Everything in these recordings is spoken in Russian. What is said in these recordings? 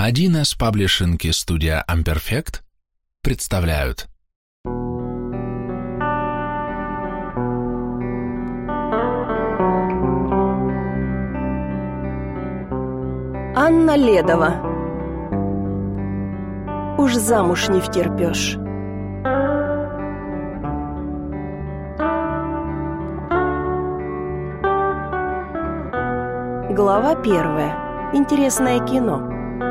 1С паблишинг и студия Amperfect представляют. Анна Ледова. Уж замуж не втерпёшь. Глава 1. Интересное кино.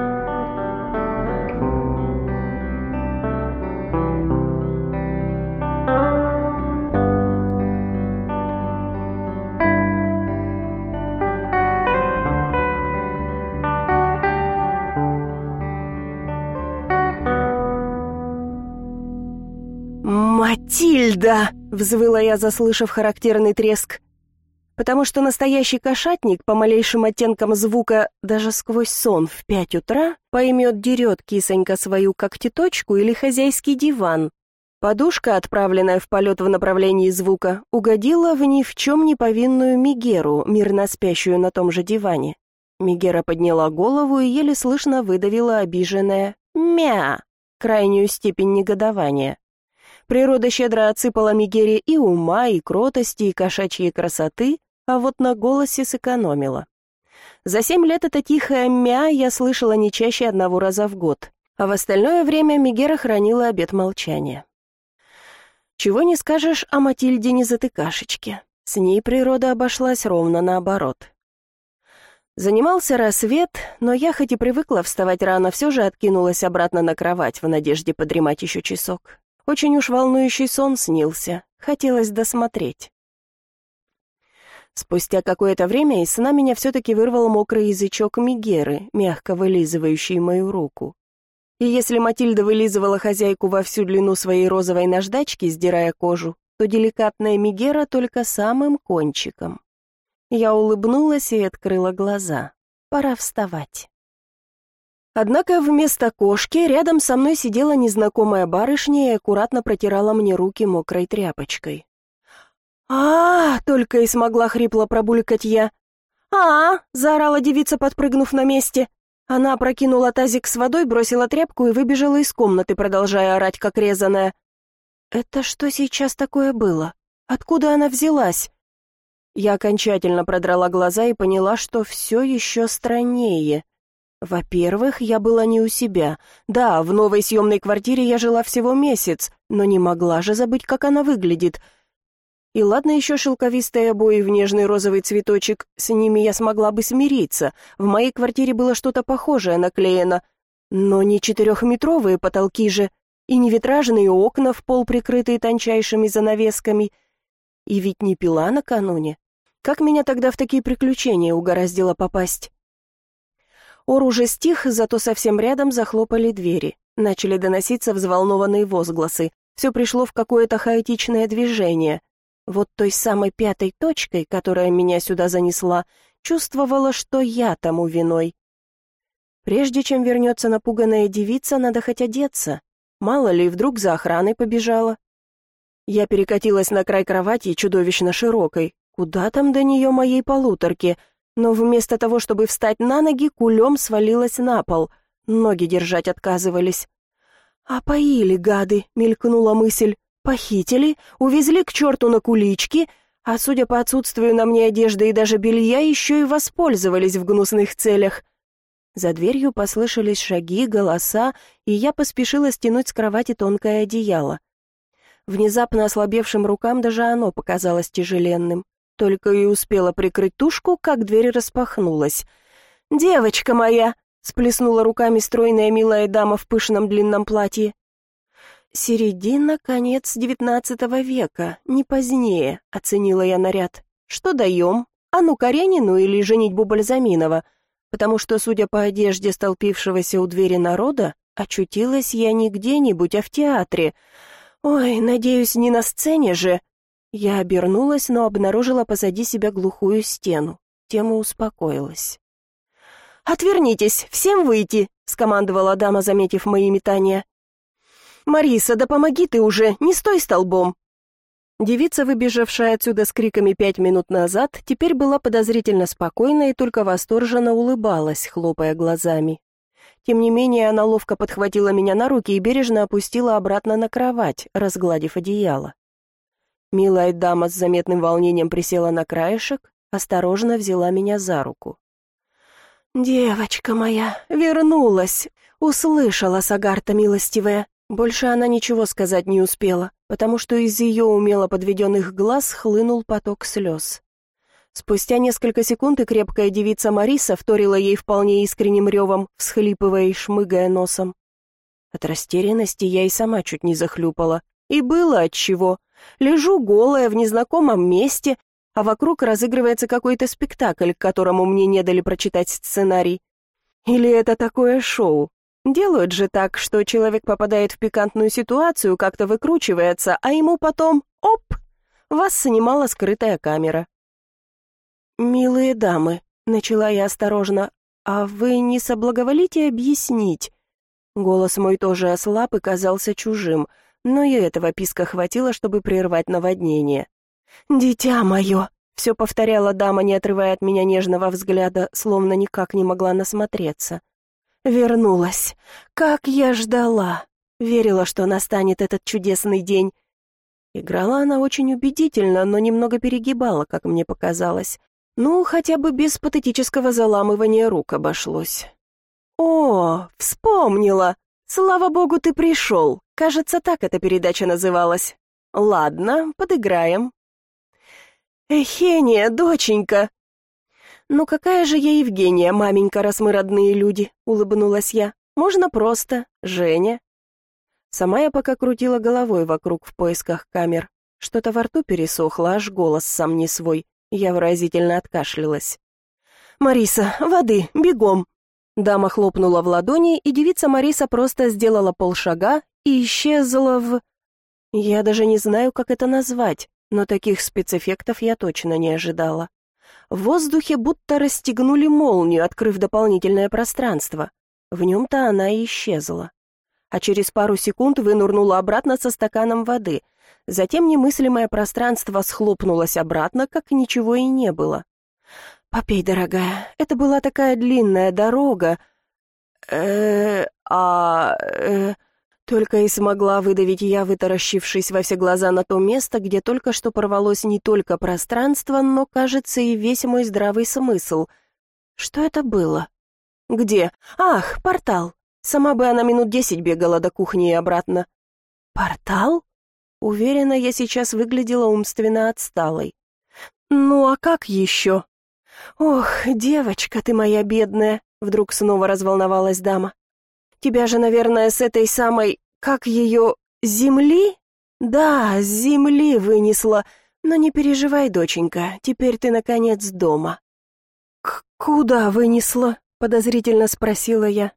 «Матильда!» — взвыла я, заслышав характерный треск. Потому что настоящий кошатник по малейшим оттенкам звука даже сквозь сон в 5 утра поймет, кисонька свою когтеточку или хозяйский диван. Подушка, отправленная в полет в направлении звука, угодила в ни в чем не повинную Мегеру, мирно спящую на том же диване. Мегера подняла голову и еле слышно выдавила обиженное «мя», крайнюю степень негодования. Природа щедро отсыпала Мегере и ума, и кротости, и кошачьей красоты, а вот на голосе сэкономила. За 7 лет это тихое «мя» я слышала не чаще 1 раза в год, а в остальное время Мегера хранила обет молчания. Чего не скажешь о Матильде Незатыкашечке. С ней природа обошлась ровно наоборот. Занимался рассвет, но я, хоть и привыкла вставать рано, все же откинулась обратно на кровать в надежде подремать еще часок. Очень уж волнующий сон снился, хотелось досмотреть. Спустя какое-то время из сна меня все-таки вырвал мокрый язычок Мегеры, мягко вылизывающий мою руку. И если Матильда вылизывала хозяйку во всю длину своей розовой наждачки, сдирая кожу, то деликатная Мегера только самым кончиком. Я улыбнулась и открыла глаза. Пора вставать. Однако вместо кошки рядом со мной сидела незнакомая барышня и аккуратно протирала мне руки мокрой тряпочкой. Только и смогла хрипло пробулькать я. Заорала девица, подпрыгнув на месте. Она опрокинула тазик с водой, бросила тряпку и выбежала из комнаты, продолжая орать, как резаная. «Это что сейчас такое было? Откуда она взялась?» Я окончательно продрала глаза и поняла, что все еще страннее. Во-первых, я была не у себя. Да, в новой съемной квартире я жила всего месяц, но не могла же забыть, как она выглядит. И ладно еще шелковистые обои в нежный розовый цветочек, с ними я смогла бы смириться. В моей квартире было что-то похожее наклеено. Но не 4-метровые потолки же, и не витражные окна в пол, прикрытые тончайшими занавесками. И ведь не пила накануне. Как меня тогда в такие приключения угораздило попасть? Ор уже стих, зато совсем рядом захлопали двери. Начали доноситься взволнованные возгласы. Все пришло в какое-то хаотичное движение. Вот той самой 5-й точкой, которая меня сюда занесла, чувствовала, что я тому виной. Прежде чем вернется напуганная девица, надо хоть одеться. Мало ли, вдруг за охраной побежала. Я перекатилась на край кровати, чудовищно широкой. Куда там до нее моей полуторки? Но вместо того, чтобы встать на ноги, кулем свалилась на пол. Ноги держать отказывались. «Поили, гады», — мелькнула мысль. «Похитили, увезли к черту на кулички, а, судя по отсутствию на мне одежды и даже белья, еще и воспользовались в гнусных целях». За дверью послышались шаги, голоса, и я поспешила стянуть с кровати тонкое одеяло. Внезапно ослабевшим рукам даже оно показалось тяжеленным. Только и успела прикрыть тушку, как дверь распахнулась. «Девочка моя!» — сплеснула руками стройная милая дама в пышном длинном платье. «Середина, конец XIX века, не позднее», — оценила я наряд. «Что даем? Анну Каренину или женитьбу Бальзаминова? Потому что, судя по одежде столпившегося у двери народа, очутилась я не где-нибудь, а в театре. Ой, надеюсь, не на сцене же». Я обернулась, но обнаружила позади себя глухую стену. Тема успокоилась. «Отвернитесь, всем выйти!» — скомандовала дама, заметив мои метания. «Мариса, да помоги ты уже, не стой столбом!» Девица, выбежавшая отсюда с криками 5 минут назад, теперь была подозрительно спокойна и только восторженно улыбалась, хлопая глазами. Тем не менее, она ловко подхватила меня на руки и бережно опустила обратно на кровать, разгладив одеяло. Милая дама с заметным волнением присела на краешек, осторожно взяла меня за руку. «Девочка моя, вернулась!» — услышала Сагарта милостивая. Больше она ничего сказать не успела, потому что из ее умело подведенных глаз хлынул поток слез. Спустя несколько секунд и крепкая девица Мариса вторила ей вполне искренним ревом, всхлипывая и шмыгая носом. От растерянности я и сама чуть не захлюпала. И было отчего. Лежу голая в незнакомом месте, а вокруг разыгрывается какой-то спектакль, к которому мне не дали прочитать сценарий. Или это такое шоу? Делают же так, что человек попадает в пикантную ситуацию, как-то выкручивается, а ему потом — оп! Вас снимала скрытая камера. «Милые дамы», — начала я осторожно, — «а вы не соблаговолите объяснить?» Голос мой тоже ослаб и казался чужим, но и этого писка хватило, чтобы прервать наводнение. «Дитя мое!» — все повторяла дама, не отрывая от меня нежного взгляда, словно никак не могла насмотреться. «Вернулась! Как я ждала! Верила, что настанет этот чудесный день!» Играла она очень убедительно, но немного перегибала, как мне показалось. Ну, хотя бы без патетического заламывания рук обошлось. «О, вспомнила! Слава богу, ты пришел! Кажется, так эта передача называлась. Ладно, подыграем». «Эхения, доченька!» «Ну какая же я Евгения, маменька, раз мы родные люди?» — улыбнулась я. «Можно просто. Женя». Сама я пока крутила головой вокруг в поисках камер. Что-то во рту пересохло, аж голос сам не свой. Я выразительно откашлялась. «Мариса, воды, бегом!» Дама хлопнула в ладони, и девица Мариса просто сделала полшага и исчезла в... Я даже не знаю, как это назвать, но таких спецэффектов я точно не ожидала. В воздухе будто расстегнули молнию, открыв дополнительное пространство. В нем-то она и исчезла. А через пару секунд вынырнула обратно со стаканом воды. Затем немыслимое пространство схлопнулось обратно, как ничего и не было. «Попей, дорогая, это была такая длинная дорога». Только и смогла выдавить я, вытаращившись во все глаза на то место, где только что порвалось не только пространство, но, кажется, и весь мой здравый смысл. Что это было? Где? Ах, портал. Сама бы она минут 10 бегала до кухни и обратно. Портал? Уверена, я сейчас выглядела умственно отсталой. Ну а как еще? Ох, девочка ты моя бедная, вдруг снова разволновалась дама. Тебя же, наверное, с этой самой, как ее, земли? Да, с земли вынесла. Но не переживай, доченька, теперь ты, наконец, дома. Куда вынесла? Подозрительно спросила я.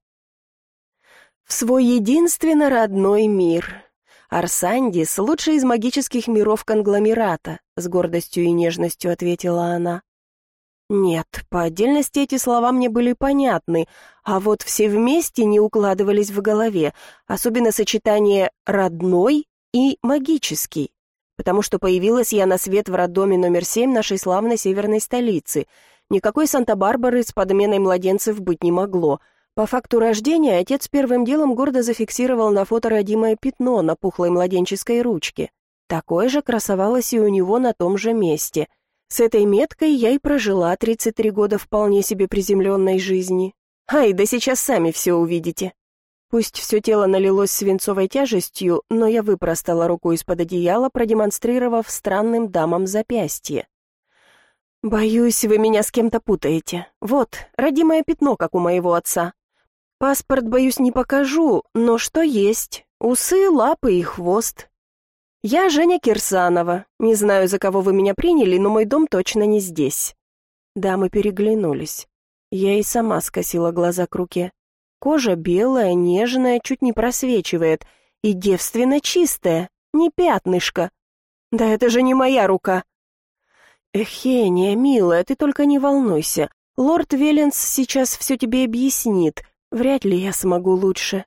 В свой единственно родной мир. Арсандис — лучший из магических миров конгломерата, с гордостью и нежностью ответила она. Нет, по отдельности эти слова мне были понятны, а вот все вместе не укладывались в голове, особенно сочетание «родной» и «магический», потому что появилась я на свет в роддоме номер 7 нашей славной северной столицы. Никакой Санта-Барбары с подменой младенцев быть не могло. По факту рождения отец первым делом гордо зафиксировал на фото родимое пятно на пухлой младенческой ручке. Такое же красовалось и у него на том же месте. С этой меткой я и прожила 33 года вполне себе приземленной жизни. Ай, да сейчас сами все увидите. Пусть все тело налилось свинцовой тяжестью, но я выпростала руку из-под одеяла, продемонстрировав странным дамам запястье. «Боюсь, вы меня с кем-то путаете. Вот, родимое пятно, как у моего отца. Паспорт, боюсь, не покажу, но что есть? Усы, лапы и хвост. Я Женя Кирсанова. Не знаю, за кого вы меня приняли, но мой дом точно не здесь». Дамы переглянулись. Я и сама скосила глаза к руке. Кожа белая, нежная, чуть не просвечивает. И девственно чистая, не пятнышко. Да это же не моя рука. Эхения, милая, ты только не волнуйся. Лорд Веленс сейчас все тебе объяснит. Вряд ли я смогу лучше.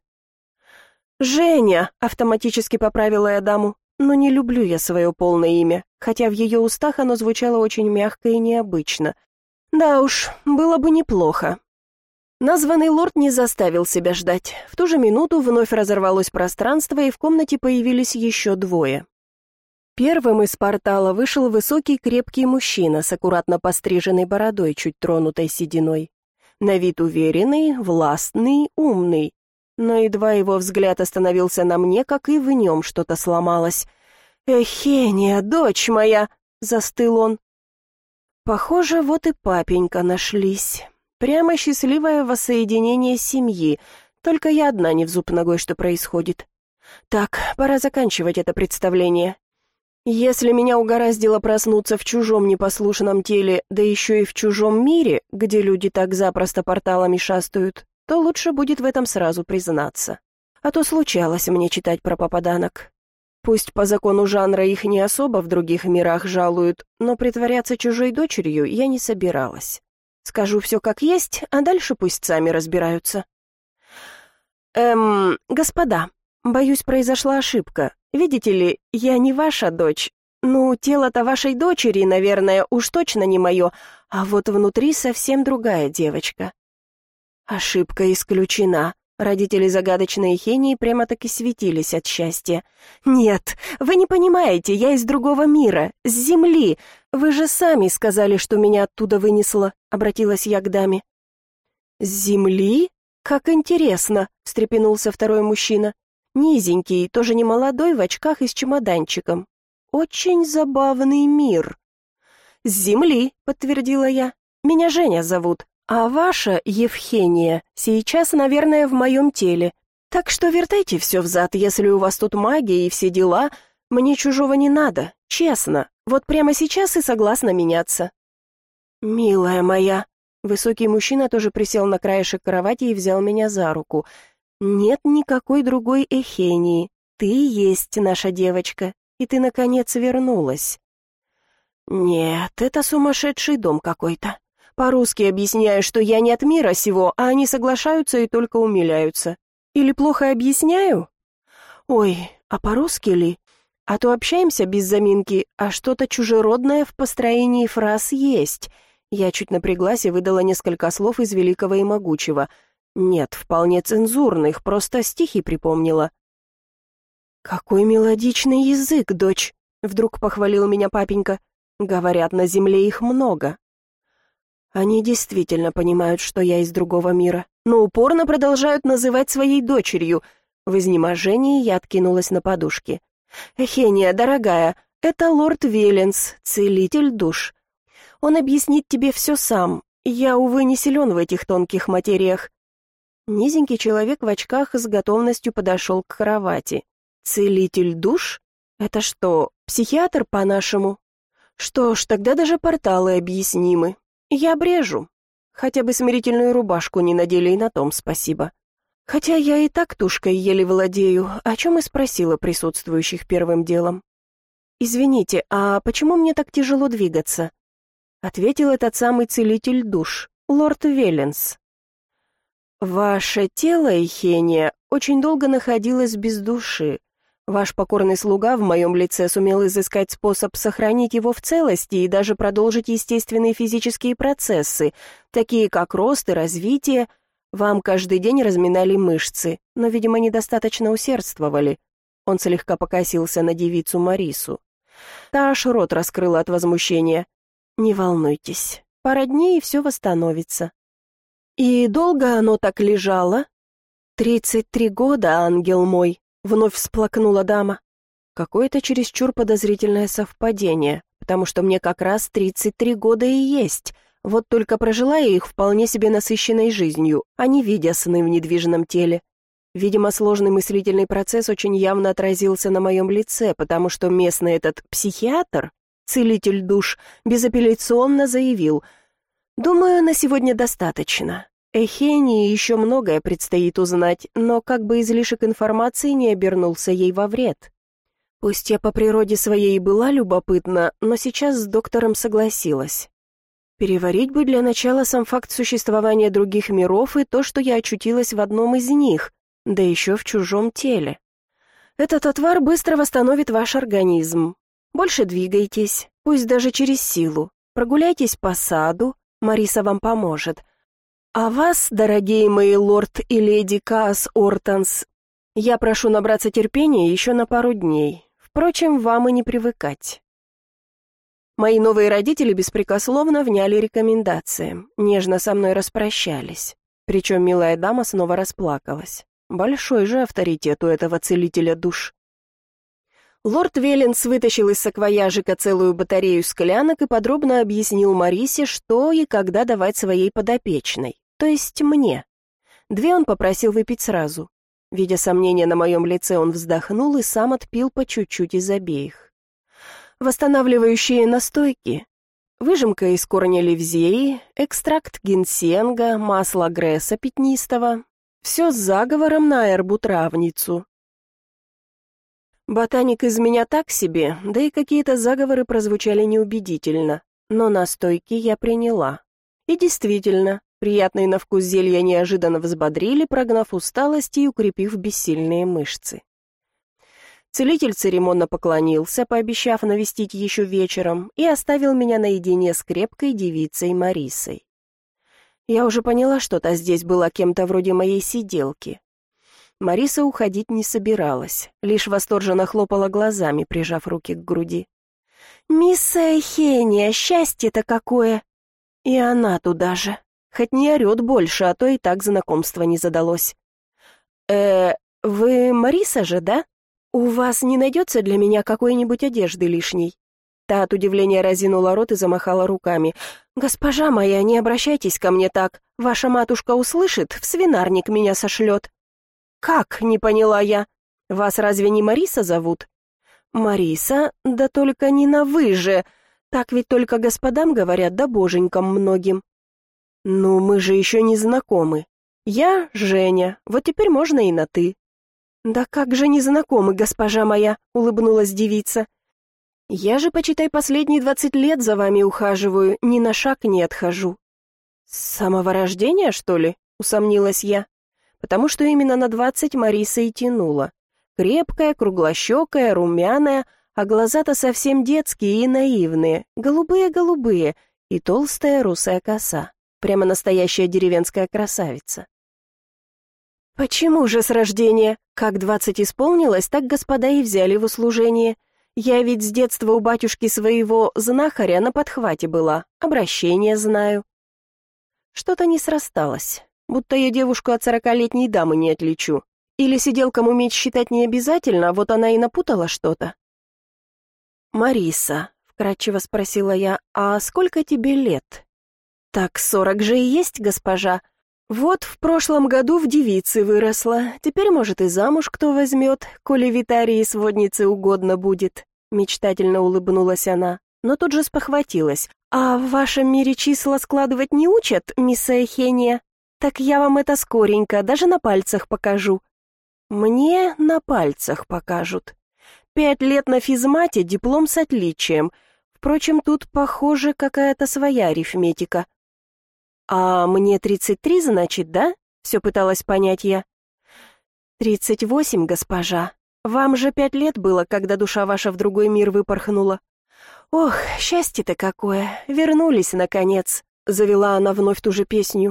«Женя!» — автоматически поправила я даму. Но не люблю я свое полное имя, хотя в ее устах оно звучало очень мягко и необычно. Да уж, было бы неплохо. Названный лорд не заставил себя ждать. В ту же минуту вновь разорвалось пространство, и в комнате появились еще двое. Первым из портала вышел высокий крепкий мужчина с аккуратно постриженной бородой, чуть тронутой сединой. На вид уверенный, властный, умный. Но едва его взгляд остановился на мне, как и в нем что-то сломалось. «Эхения, дочь моя!» — застыл он. Похоже, вот и папенька нашлись. Прямо счастливое воссоединение семьи. Только я одна не в зуб ногой, что происходит. Так, пора заканчивать это представление. Если меня угораздило проснуться в чужом непослушном теле, да еще и в чужом мире, где люди так запросто порталами шастают, то лучше будет в этом сразу признаться. А то случалось мне читать про попаданок. Пусть по закону жанра их не особо в других мирах жалуют, но притворяться чужой дочерью я не собиралась. Скажу все как есть, а дальше пусть сами разбираются. Господа, боюсь, произошла ошибка. Видите ли, я не ваша дочь. Ну, тело-то вашей дочери, наверное, уж точно не мое, а вот внутри совсем другая девочка. Ошибка исключена. Родители загадочной Эхении прямо-таки светились от счастья. «Нет, вы не понимаете, я из другого мира, с Земли. Вы же сами сказали, что меня оттуда вынесло», — обратилась я к даме. «С Земли? Как интересно», — встрепенулся второй мужчина. Низенький, тоже не молодой, в очках и с чемоданчиком. «Очень забавный мир». «С Земли», — подтвердила я. «Меня Женя зовут. А ваша Евхения сейчас, наверное, в моем теле. Так что вертайте все взад, если у вас тут магия и все дела. Мне чужого не надо, честно. Вот прямо сейчас и согласна меняться». «Милая моя», высокий мужчина тоже присел на краешек кровати и взял меня за руку. «Нет никакой другой Эхении. Ты есть наша девочка, и ты, наконец, вернулась». «Нет, это сумасшедший дом какой-то. По-русски объясняю, что я не от мира сего, а они соглашаются и только умиляются. Или плохо объясняю? Ой, а по-русски ли? А то общаемся без заминки, а что-то чужеродное в построении фраз есть». Я чуть напряглась и выдала несколько слов из великого и могучего. Нет, вполне цензурных, просто стихи припомнила. «Какой мелодичный язык, дочь!» — вдруг похвалил меня папенька. «Говорят, на земле их много». Они действительно понимают, что я из другого мира, но упорно продолжают называть своей дочерью. В изнеможении я откинулась на подушки. «Эхения, дорогая, это лорд Веленс, целитель душ. Он объяснит тебе все сам. Я, увы, не силен в этих тонких материях». Низенький человек в очках с готовностью подошел к кровати. «Целитель душ? Это что, психиатр по-нашему? Что ж, тогда даже порталы объяснимы. Я брежу. Хотя бы смирительную рубашку не надели, и на том спасибо. Хотя я и так тушкой еле владею, о чем и спросила присутствующих первым делом. «Извините, а почему мне так тяжело двигаться?» Ответил этот самый целитель душ, лорд Веленс. «Ваше тело, Эхения, очень долго находилось без души. Ваш покорный слуга в моем лице сумел изыскать способ сохранить его в целости и даже продолжить естественные физические процессы, такие как рост и развитие. Вам каждый день разминали мышцы, но, видимо, недостаточно усердствовали». Он слегка покосился на девицу Марису. Та аж рот раскрыла от возмущения. «Не волнуйтесь, пара дней и все восстановится». «И долго оно так лежало?» 33 года, ангел мой», — вновь всплакнула дама. Какое-то чересчур подозрительное совпадение, потому что мне как раз 33 года и есть. Вот только прожила я их вполне себе насыщенной жизнью, а не видя сны в недвижном теле. Видимо, сложный мыслительный процесс очень явно отразился на моем лице, потому что местный этот психиатр, целитель душ, безапелляционно заявил: «Думаю, на сегодня достаточно. Эхении еще многое предстоит узнать, но как бы излишек информации не обернулся ей во вред». Пусть я по природе своей и была любопытна, но сейчас с доктором согласилась. Переварить бы для начала сам факт существования других миров и то, что я очутилась в одном из них, да еще в чужом теле. Этот отвар быстро восстановит ваш организм. Больше двигайтесь, пусть даже через силу. Прогуляйтесь по саду, Мариса вам поможет. А вас, дорогие мои лорд и леди Каас Ортонс, я прошу набраться терпения еще на пару дней. Впрочем, вам и не привыкать. Мои новые родители беспрекословно вняли рекомендациям, нежно со мной распрощались. Причем милая дама снова расплакалась. Большой же авторитет у этого целителя душ. Лорд Веленс вытащил из саквояжика целую батарею склянок и подробно объяснил Марисе, что и когда давать своей подопечной, то есть мне. 2 он попросил выпить сразу. Видя сомнения на моем лице, он вздохнул и сам отпил по чуть-чуть из обеих. Восстанавливающие настойки. Выжимка из корня ливзеи, экстракт гинсенга, масло гресса пятнистого. Все с заговором на эрбу-травницу. Ботаник из меня так себе, да и какие-то заговоры прозвучали неубедительно, но настойки я приняла. И действительно, приятные на вкус зелья неожиданно взбодрили, прогнав усталость и укрепив бессильные мышцы. Целитель церемонно поклонился, пообещав навестить еще вечером, и оставил меня наедине с крепкой девицей Марисой. Я уже поняла, что та здесь была кем-то вроде моей сиделки. Мариса уходить не собиралась, лишь восторженно хлопала глазами, прижав руки к груди. «Мисс Эхения, счастье-то какое!» И она туда же. Хоть не орет больше, а то и так знакомство не задалось. Вы Мариса же, да? У вас не найдется для меня какой-нибудь одежды лишней?» Та от удивления разинула рот и замахала руками. «Госпожа моя, не обращайтесь ко мне так. Ваша матушка услышит, в свинарник меня сошлет». «Как?» — не поняла я. «Вас разве не Мариса зовут?» «Мариса? Да только не на «вы» же. Так ведь только господам говорят, да боженькам многим». «Ну, мы же еще не знакомы. Я Женя, вот теперь можно и на «ты». «Да как же не знакомы, госпожа моя?» — улыбнулась девица. «Я же, почитай, последние 20 лет за вами ухаживаю, ни на шаг не отхожу». «С самого рождения, что ли?» — усомнилась я. Потому что именно на 20 Мариса и тянула. Крепкая, круглощекая, румяная, а глаза-то совсем детские и наивные, голубые-голубые, и толстая русая коса. Прямо настоящая деревенская красавица. «Почему же с рождения? Как 20 исполнилось, так господа и взяли в услужение. Я ведь с детства у батюшки своего знахаря на подхвате была, обращение знаю». Что-то не срасталось. Будто я девушку от 40-летней дамы не отличу. Или сиделкам уметь считать не обязательно, а вот она и напутала что-то. «Мариса», — вкратчиво спросила я, — «а сколько тебе лет?» «Так 40 же и есть, госпожа. Вот в прошлом году в девице выросла. Теперь, может, и замуж кто возьмет, коли Витарии своднице угодно будет», — мечтательно улыбнулась она, но тут же спохватилась. «А в вашем мире числа складывать не учат, мисс Эхения? Так я вам это скоренько, даже на пальцах покажу». «Мне на пальцах покажут. 5 лет на физмате, диплом с отличием. Впрочем, тут, похоже, какая-то своя арифметика». «А мне 33, значит, да?» — все пыталась понять я. 38, госпожа. Вам же 5 лет было, когда душа ваша в другой мир выпорхнула. Ох, счастье-то какое, вернулись, наконец», — завела она вновь ту же песню.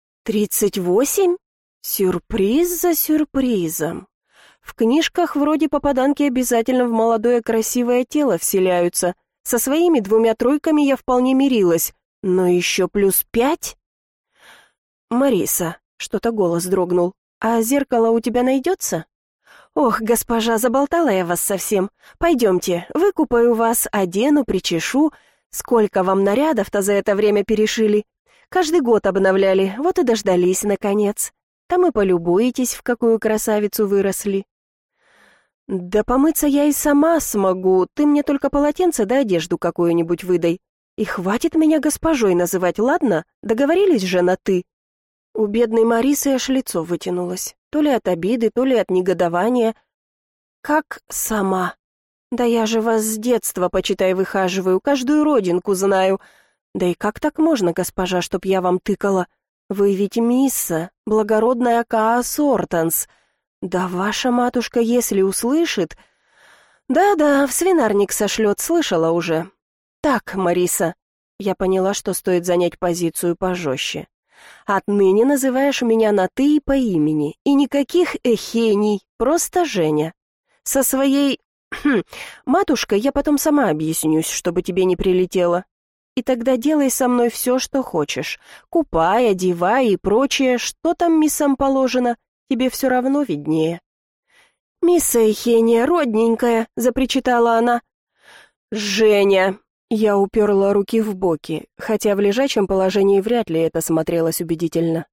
38? Сюрприз за сюрпризом. В книжках вроде попаданки обязательно в молодое красивое тело вселяются. Со своими 2 тройками я вполне мирилась, но еще +5? «Мариса», — что-то голос дрогнул, — «а зеркало у тебя найдется?» «Ох, госпожа, заболтала я вас совсем. Пойдемте, выкупаю вас, одену, причешу. Сколько вам нарядов-то за это время перешили? Каждый год обновляли, вот и дождались, наконец. Там и полюбуетесь, в какую красавицу выросли». «Да помыться я и сама смогу, ты мне только полотенце да одежду какую-нибудь выдай. И хватит меня госпожой называть, ладно? Договорились же на «ты». У бедной Марисы аж лицо вытянулось, то ли от обиды, то ли от негодования. «Как сама? Да я же вас с детства, почитай, выхаживаю, каждую родинку знаю. Да и как так можно, госпожа, чтоб я вам тыкала? Вы ведь мисса, благородная Каас Ортонс. Да ваша матушка, если услышит...» «Да-да, в свинарник сошлет, слышала уже». «Так, Мариса». Я поняла, что стоит занять позицию пожестче. Отныне называешь меня на «ты» и по имени, и никаких эхений, просто Женя. Со своей... матушкой я потом сама объяснюсь, чтобы тебе не прилетело. И тогда делай со мной все, что хочешь. Купай, одевай и прочее, что там миссам положено, тебе все равно виднее». «Мисса Эхения, родненькая», — запричитала она. «Женя!» — я уперла руки в боки, хотя в лежачем положении вряд ли это смотрелось убедительно.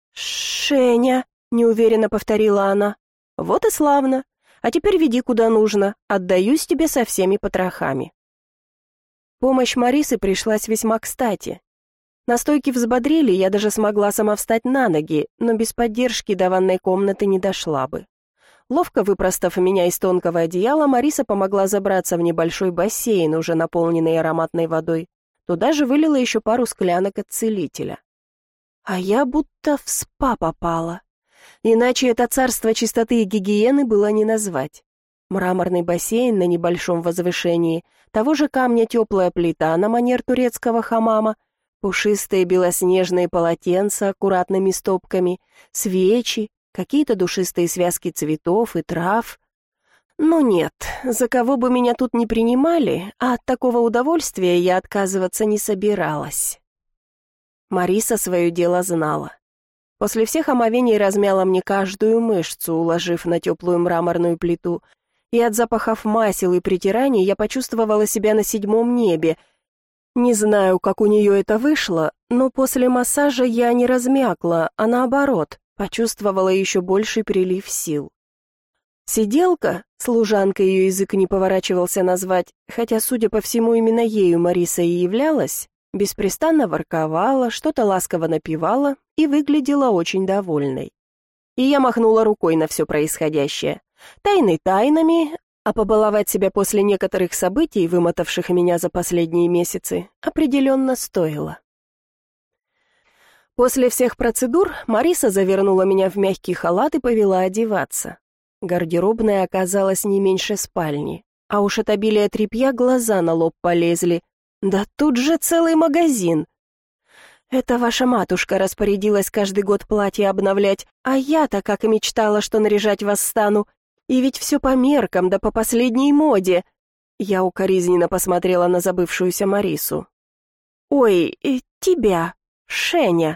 «Женя!» — неуверенно повторила она. «Вот и славно. А теперь веди куда нужно, отдаюсь тебе со всеми потрохами». Помощь Марисы пришлась весьма кстати. Настойки взбодрили, я даже смогла сама встать на ноги, но без поддержки до ванной комнаты не дошла бы. Ловко выпростав меня из тонкого одеяла, Мариса помогла забраться в небольшой бассейн, уже наполненный ароматной водой. Туда же вылила еще пару склянок от целителя. А я будто в спа попала. Иначе это царство чистоты и гигиены было не назвать. Мраморный бассейн на небольшом возвышении, того же камня теплая плита на манер турецкого хамама, пушистые белоснежные полотенца аккуратными стопками, свечи, какие-то душистые связки цветов и трав. Ну нет, за кого бы меня тут не принимали, а от такого удовольствия я отказываться не собиралась. Мариса свое дело знала. После всех омовений размяла мне каждую мышцу, уложив на теплую мраморную плиту, и от запахов масел и притираний я почувствовала себя на 7 небе. Не знаю, как у нее это вышло, но после массажа я не размякла, а наоборот, почувствовала еще больший прилив сил. Сиделка, служанка ее язык не поворачивался назвать, хотя, судя по всему, именно ею Мариса и являлась, беспрестанно ворковала, что-то ласково напевала и выглядела очень довольной. И я махнула рукой на все происходящее. Тайны тайнами, а побаловать себя после некоторых событий, вымотавших меня за последние месяцы, определенно стоило. После всех процедур Мариса завернула меня в мягкий халат и повела одеваться. Гардеробная оказалась не меньше спальни, а уж от обилия тряпья глаза на лоб полезли. Да тут же целый магазин. Это ваша матушка распорядилась каждый год платье обновлять, а я-то как и мечтала, что наряжать вас стану. И ведь все по меркам, да по последней моде. Я укоризненно посмотрела на забывшуюся Марису. «Ой, тебя, Шеня».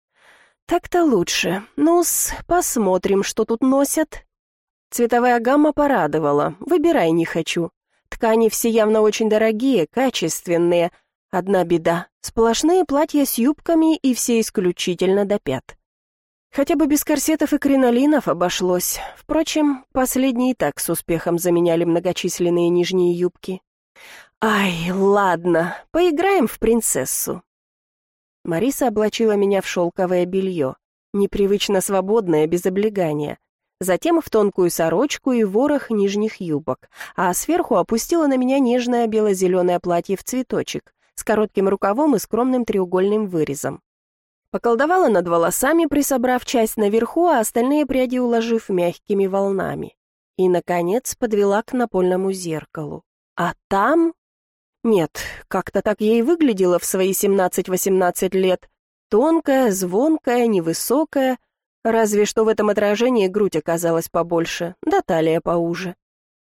«Так-то лучше. Ну-с, посмотрим, что тут носят». Цветовая гамма порадовала. Выбирай не хочу. Ткани все явно очень дорогие, качественные. Одна беда. Сплошные платья с юбками и все исключительно до пят. Хотя бы без корсетов и кринолинов обошлось. Впрочем, последние и так с успехом заменяли многочисленные нижние юбки. «Ай, ладно, поиграем в принцессу». Мариса облачила меня в шелковое белье, непривычно свободное, без облегания. Затем в тонкую сорочку и ворох нижних юбок, а сверху опустила на меня нежное бело-зеленое платье в цветочек с коротким рукавом и скромным треугольным вырезом. Поколдовала над волосами, присобрав часть наверху, а остальные пряди уложив мягкими волнами. И, наконец, подвела к напольному зеркалу. А там... Нет, как-то так я и выглядела в свои 17-18 лет. Тонкая, звонкая, невысокая, разве что в этом отражении грудь оказалась побольше, да талия поуже.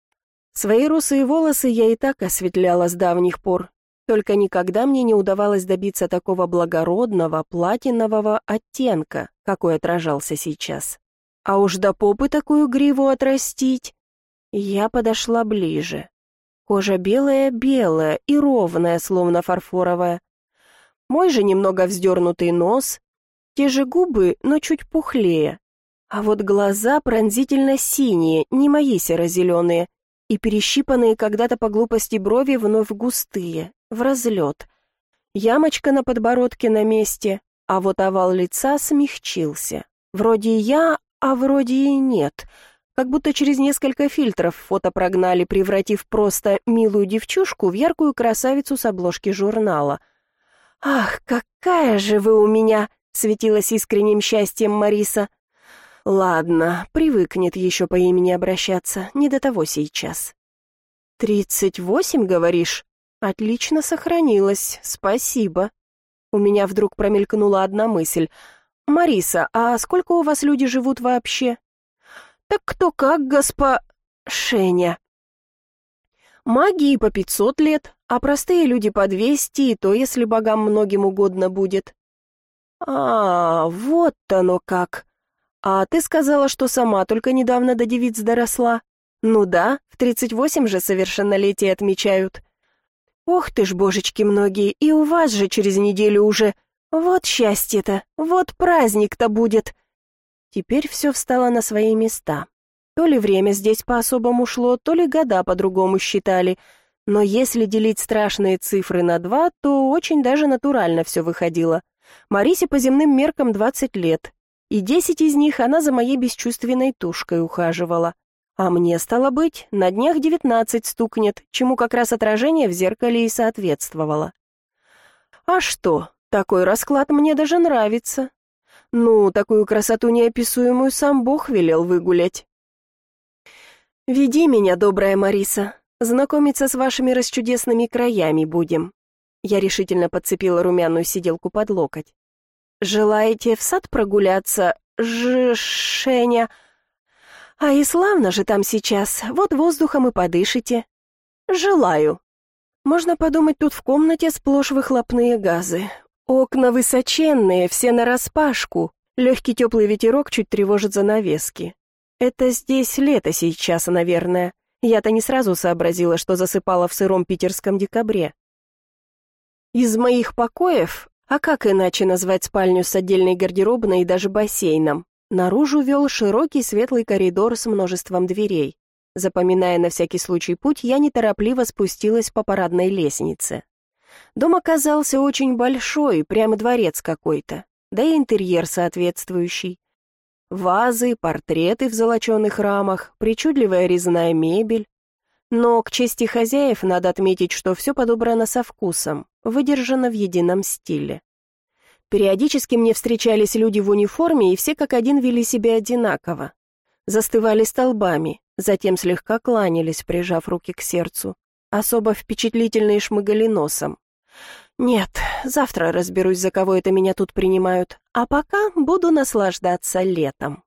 Свои русые волосы я и так осветляла с давних пор, только никогда мне не удавалось добиться такого благородного, платинового оттенка, какой отражался сейчас. А уж до попы такую гриву отрастить. Я подошла ближе. Кожа белая-белая и ровная, словно фарфоровая. Мой же немного вздернутый нос, те же губы, но чуть пухлее. А вот глаза пронзительно синие, не мои серо-зеленые, и перещипанные когда-то по глупости брови вновь густые, в разлет. Ямочка на подбородке на месте, а вот овал лица смягчился. Вроде я, а вроде и нет. Как будто через несколько фильтров фото прогнали, превратив просто милую девчушку в яркую красавицу с обложки журнала. «Ах, какая же вы у меня!» — светилась искренним счастьем Мариса. «Ладно, привыкнет еще по имени обращаться, не до того сейчас». 38, говоришь? Отлично сохранилась, спасибо». У меня вдруг промелькнула одна мысль. «Мариса, а сколько у вас люди живут вообще?» «Так кто как, Шеня?» «Маги по 500 лет, а простые люди по 200, и то, если богам многим угодно будет». Вот оно как. А ты сказала, что сама только недавно до девиц доросла. Ну да, в 38 же совершеннолетие отмечают. Ох ты ж, божечки многие, и у вас же через неделю уже. Вот счастье-то, вот праздник-то будет. Теперь все встало на свои места. То ли время здесь по-особому шло, то ли года по-другому считали. Но если делить страшные цифры на 2, то очень даже натурально все выходило. Марисе по земным меркам 20 лет, и 10 из них она за моей бесчувственной тушкой ухаживала. А мне, стало быть, на днях 19 стукнет, чему как раз отражение в зеркале и соответствовало. А что, такой расклад мне даже нравится. Ну, такую красоту неописуемую сам Бог велел выгулять. «Веди меня, добрая Мариса, знакомиться с вашими расчудесными краями будем». Я решительно подцепила румяную сиделку под локоть. «Желаете в сад прогуляться, Шеня? А и славно же там сейчас, вот воздухом и подышите». «Желаю». Можно подумать, тут в комнате сплошь выхлопные газы. Окна высоченные, все нараспашку. Легкий теплый ветерок чуть тревожит занавески. Это здесь лето сейчас, наверное. Я-то не сразу сообразила, что засыпала в сыром питерском декабре. Из моих покоев, а как иначе назвать спальню с отдельной гардеробной и даже бассейном, наружу вел широкий светлый коридор с множеством дверей. Запоминая на всякий случай путь, я неторопливо спустилась по парадной лестнице. Дом оказался очень большой, прямо дворец какой-то, да и интерьер соответствующий. Вазы, портреты в золоченых рамах, причудливая резная мебель. Но к чести хозяев надо отметить, что все подобрано со вкусом, выдержано в едином стиле. Периодически мне встречались люди в униформе, и все как один вели себя одинаково. Застывали столбами, затем слегка кланялись, прижав руки к сердцу. Особо впечатлительные шмыгали носом. Нет, завтра разберусь, за кого это меня тут принимают, а пока буду наслаждаться летом.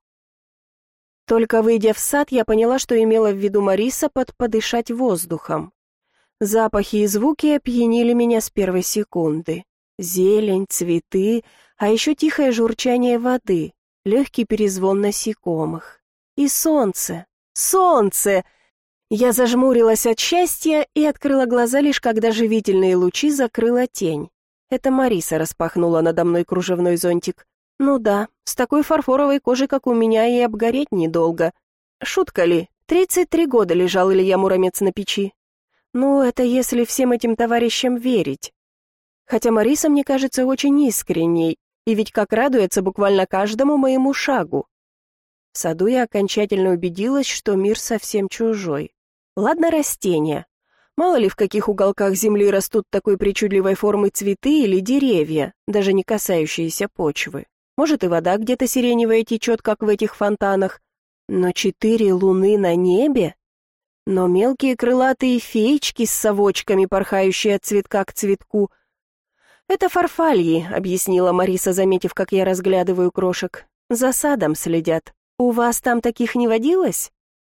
Только выйдя в сад, я поняла, что имела в виду Мариса под «подышать воздухом». Запахи и звуки опьянили меня с первой секунды. Зелень, цветы, а еще тихое журчание воды, легкий перезвон насекомых. И солнце! Солнце! Я зажмурилась от счастья и открыла глаза, лишь когда живительные лучи закрыла тень. Это Мариса распахнула надо мной кружевной зонтик. Ну да, с такой фарфоровой кожей, как у меня, и обгореть недолго. Шутка ли, 33 года лежал Илья Муромец на печи. Ну, это если всем этим товарищам верить. Хотя Мариса, мне кажется, очень искренней, и ведь как радуется буквально каждому моему шагу. В саду я окончательно убедилась, что мир совсем чужой. Ладно растения. Мало ли в каких уголках земли растут такой причудливой формы цветы или деревья, даже не касающиеся почвы. Может, и вода где-то сиреневая течет, как в этих фонтанах. Но 4 луны на небе? Но мелкие крылатые феечки с совочками, порхающие от цветка к цветку. «Это фарфальи», — объяснила Мариса, заметив, как я разглядываю крошек. «За садом следят. У вас там таких не водилось?»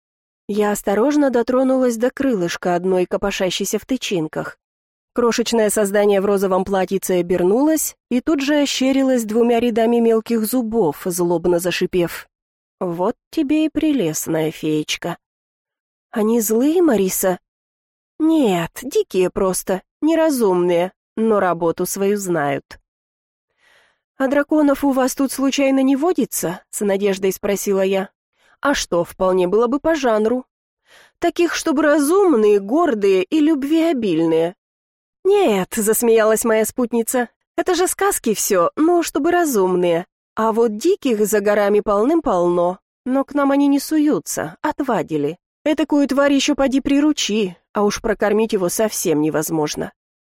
Я осторожно дотронулась до крылышка одной, копошащейся в тычинках. Крошечное создание в розовом платьице обернулось и тут же ощерилось 2 рядами мелких зубов, злобно зашипев. «Вот тебе и прелестная феечка». «Они злые, Мариса?» «Нет, дикие просто, неразумные, но работу свою знают». «А драконов у вас тут случайно не водится?» — с надеждой спросила я. «А что, вполне было бы по жанру. Таких, чтобы разумные, гордые и любвеобильные». «Нет», — засмеялась моя спутница, — «это же сказки все, но чтобы разумные. А вот диких за горами полным-полно, но к нам они не суются, отвадили. Этакую тварь еще поди приручи, а уж прокормить его совсем невозможно».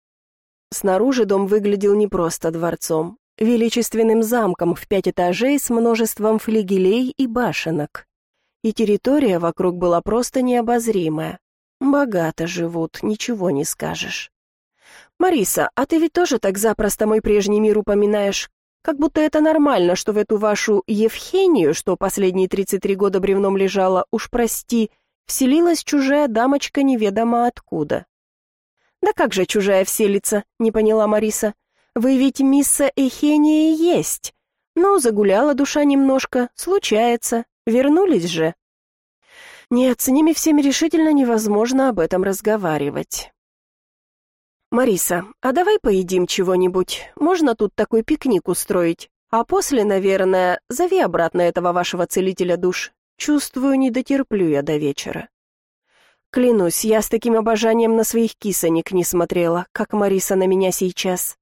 Снаружи дом выглядел не просто дворцом, величественным замком в 5 этажей с множеством флигелей и башенок. И территория вокруг была просто необозримая. Богато живут, ничего не скажешь. «Мариса, а ты ведь тоже так запросто мой прежний мир упоминаешь? Как будто это нормально, что в эту вашу Евхению, что последние 33 года бревном лежала, уж прости, вселилась чужая дамочка неведомо откуда». «Да как же чужая вселится?» — не поняла Мариса. «Вы ведь мисса Эхения есть. Ну, загуляла душа немножко, случается. Вернулись же». «Нет, с ними всеми решительно невозможно об этом разговаривать». «Мариса, а давай поедим чего-нибудь? Можно тут такой пикник устроить? А после, наверное, зови обратно этого вашего целителя душ. Чувствую, не дотерплю я до вечера». Клянусь, я с таким обожанием на своих кисонек не смотрела, как Мариса на меня сейчас.